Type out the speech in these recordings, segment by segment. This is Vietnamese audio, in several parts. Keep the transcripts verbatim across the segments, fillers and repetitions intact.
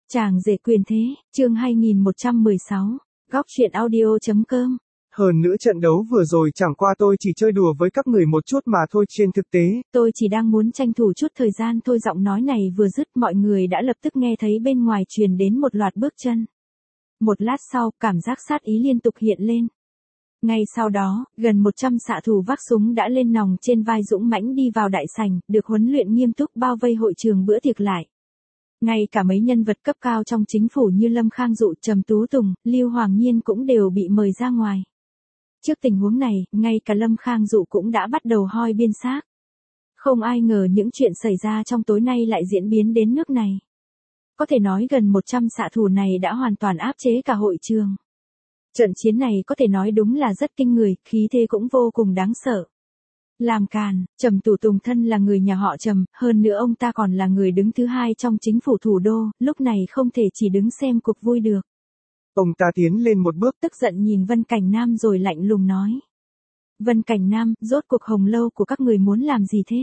Chàng rể quyền thế, chương hai nghìn một trăm mười sáu, góc truyện audio.com. Hơn nữa trận đấu vừa rồi chẳng qua tôi chỉ chơi đùa với các người một chút mà thôi, trên thực tế. Tôi chỉ đang muốn tranh thủ chút thời gian thôi. Giọng nói này vừa dứt, mọi người đã lập tức nghe thấy bên ngoài truyền đến một loạt bước chân. Một lát sau, cảm giác sát ý liên tục hiện lên. Ngay sau đó, gần một trăm xạ thủ vác súng đã lên nòng trên vai dũng mãnh đi vào đại sảnh, được huấn luyện nghiêm túc bao vây hội trường bữa tiệc lại. Ngay cả mấy nhân vật cấp cao trong chính phủ như Lâm Khang Dụ, Trầm Tú Tùng, Lưu Hoàng Nhiên cũng đều bị mời ra ngoài. Trước tình huống này, ngay cả Lâm Khang Dụ cũng đã bắt đầu hoi biên xác. Không ai ngờ những chuyện xảy ra trong tối nay lại diễn biến đến nước này. Có thể nói gần một trăm xạ thủ này đã hoàn toàn áp chế cả hội trường. Trận chiến này có thể nói đúng là rất kinh người, khí thế cũng vô cùng đáng sợ. Làm càn, Trầm Tú Tùng thân là người nhà họ Trầm, hơn nữa ông ta còn là người đứng thứ hai trong chính phủ thủ đô, lúc này không thể chỉ đứng xem cuộc vui được. Ông ta tiến lên một bước, tức giận nhìn Vân Cảnh Nam rồi lạnh lùng nói. Vân Cảnh Nam, rốt cuộc Hồng Lâu của các người muốn làm gì thế?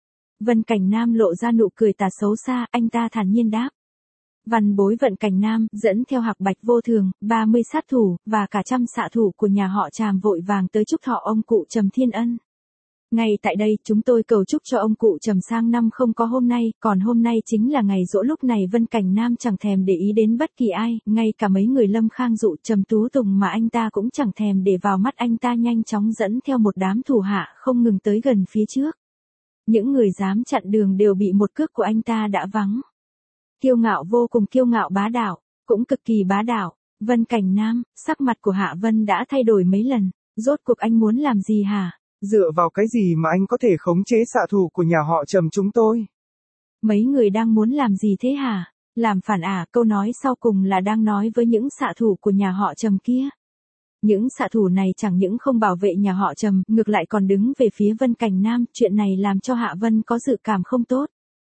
Vân Cảnh Nam lộ ra nụ cười tà xấu xa, anh ta thản nhiên đáp. Văn bối Vân Cảnh Nam, dẫn theo Hạc Bạch Vô Thường, ba mươi sát thủ, và cả trăm xạ thủ của nhà họ Tràm vội vàng tới chúc thọ ông cụ Trầm Thiên Ân. Ngay tại đây, chúng tôi cầu chúc cho ông cụ Trầm sang năm không có hôm nay, còn hôm nay chính là ngày giỗ. Lúc này Vân Cảnh Nam chẳng thèm để ý đến bất kỳ ai, ngay cả mấy người Lâm Khang Dụ, Trầm Tú Tùng mà anh ta cũng chẳng thèm để vào mắt. Anh ta nhanh chóng dẫn theo một đám thủ hạ không ngừng tới gần phía trước. Những người dám chặn đường đều bị một cước của anh ta đã vắng. Kiêu ngạo, vô cùng kiêu ngạo, bá đạo, cũng cực kỳ bá đạo. Vân Cảnh Nam, sắc mặt của Hạ Vân đã thay đổi mấy lần. Rốt cuộc anh muốn làm gì hả? Dựa vào cái gì mà anh có thể khống chế xạ thủ của nhà họ Trầm chúng tôi? Mấy người đang muốn làm gì thế hả? Làm phản à? Câu nói sau cùng là đang nói với những xạ thủ của nhà họ Trầm kia. Những xạ thủ này chẳng những không bảo vệ nhà họ Trầm, ngược lại còn đứng về phía Vân Cảnh Nam. Chuyện này làm cho Hạ Vân có dự cảm không tốt.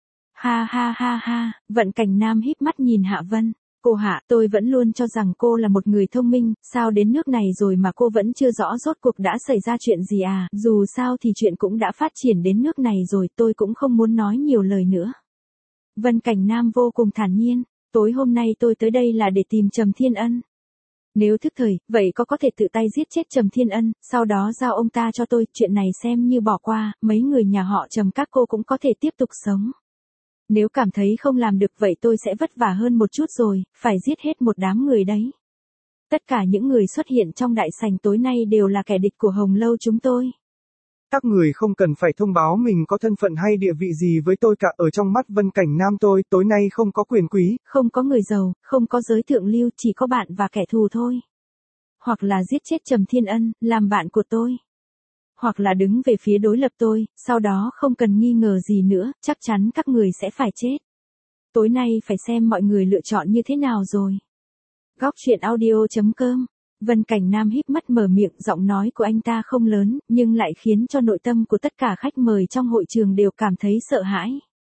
Ha ha ha ha, Vân Cảnh Nam híp mắt nhìn Hạ Vân. Cô Hạ, tôi vẫn luôn cho rằng cô là một người thông minh, sao đến nước này rồi mà cô vẫn chưa rõ rốt cuộc đã xảy ra chuyện gì à? Dù sao thì chuyện cũng đã phát triển đến nước này rồi, tôi cũng không muốn nói nhiều lời nữa. Vân Cảnh Nam vô cùng thản nhiên, tối hôm nay tôi tới đây là để tìm Trầm Thiên Ân. Nếu thức thời, vậy có có thể tự tay giết chết Trầm Thiên Ân, sau đó giao ông ta cho tôi, chuyện này xem như bỏ qua, mấy người nhà họ Trầm các cô cũng có thể tiếp tục sống. Nếu cảm thấy không làm được vậy tôi sẽ vất vả hơn một chút rồi, phải giết hết một đám người đấy. Tất cả những người xuất hiện trong đại sảnh tối nay đều là kẻ địch của Hồng Lâu chúng tôi. Các người không cần phải thông báo mình có thân phận hay địa vị gì với tôi cả. Ở trong mắt Vân Cảnh Nam tôi, tối nay không có quyền quý, không có người giàu, không có giới thượng lưu, chỉ có bạn và kẻ thù thôi. Hoặc là giết chết Trầm Thiên Ân, làm bạn của tôi. Hoặc là đứng về phía đối lập tôi, sau đó không cần nghi ngờ gì nữa, chắc chắn các người sẽ phải chết. Tối nay phải xem mọi người lựa chọn như thế nào rồi. Góc truyện audio.com. Vân Cảnh Nam híp mắt mở miệng, giọng nói của anh ta không lớn, nhưng lại khiến cho nội tâm của tất cả khách mời trong hội trường đều cảm thấy sợ hãi.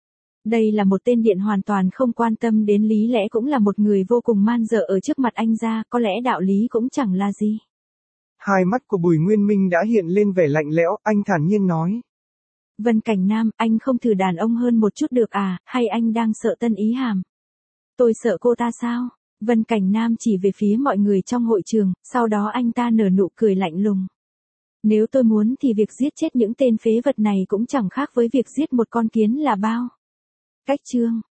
Đây là một tên điện hoàn toàn không quan tâm đến lý lẽ, cũng là một người vô cùng man dợ ở trước mặt anh ra, có lẽ đạo lý cũng chẳng là gì. Hai mắt của Bùi Nguyên Minh đã hiện lên vẻ lạnh lẽo, anh thản nhiên nói. Vân Cảnh Nam, anh không thử đàn ông hơn một chút được à, hay anh đang sợ Tân Ý Hàm? Tôi sợ cô ta sao? Vân Cảnh Nam chỉ về phía mọi người trong hội trường, sau đó anh ta nở nụ cười lạnh lùng. Nếu tôi muốn thì việc giết chết những tên phế vật này cũng chẳng khác với việc giết một con kiến là bao. Cách chương.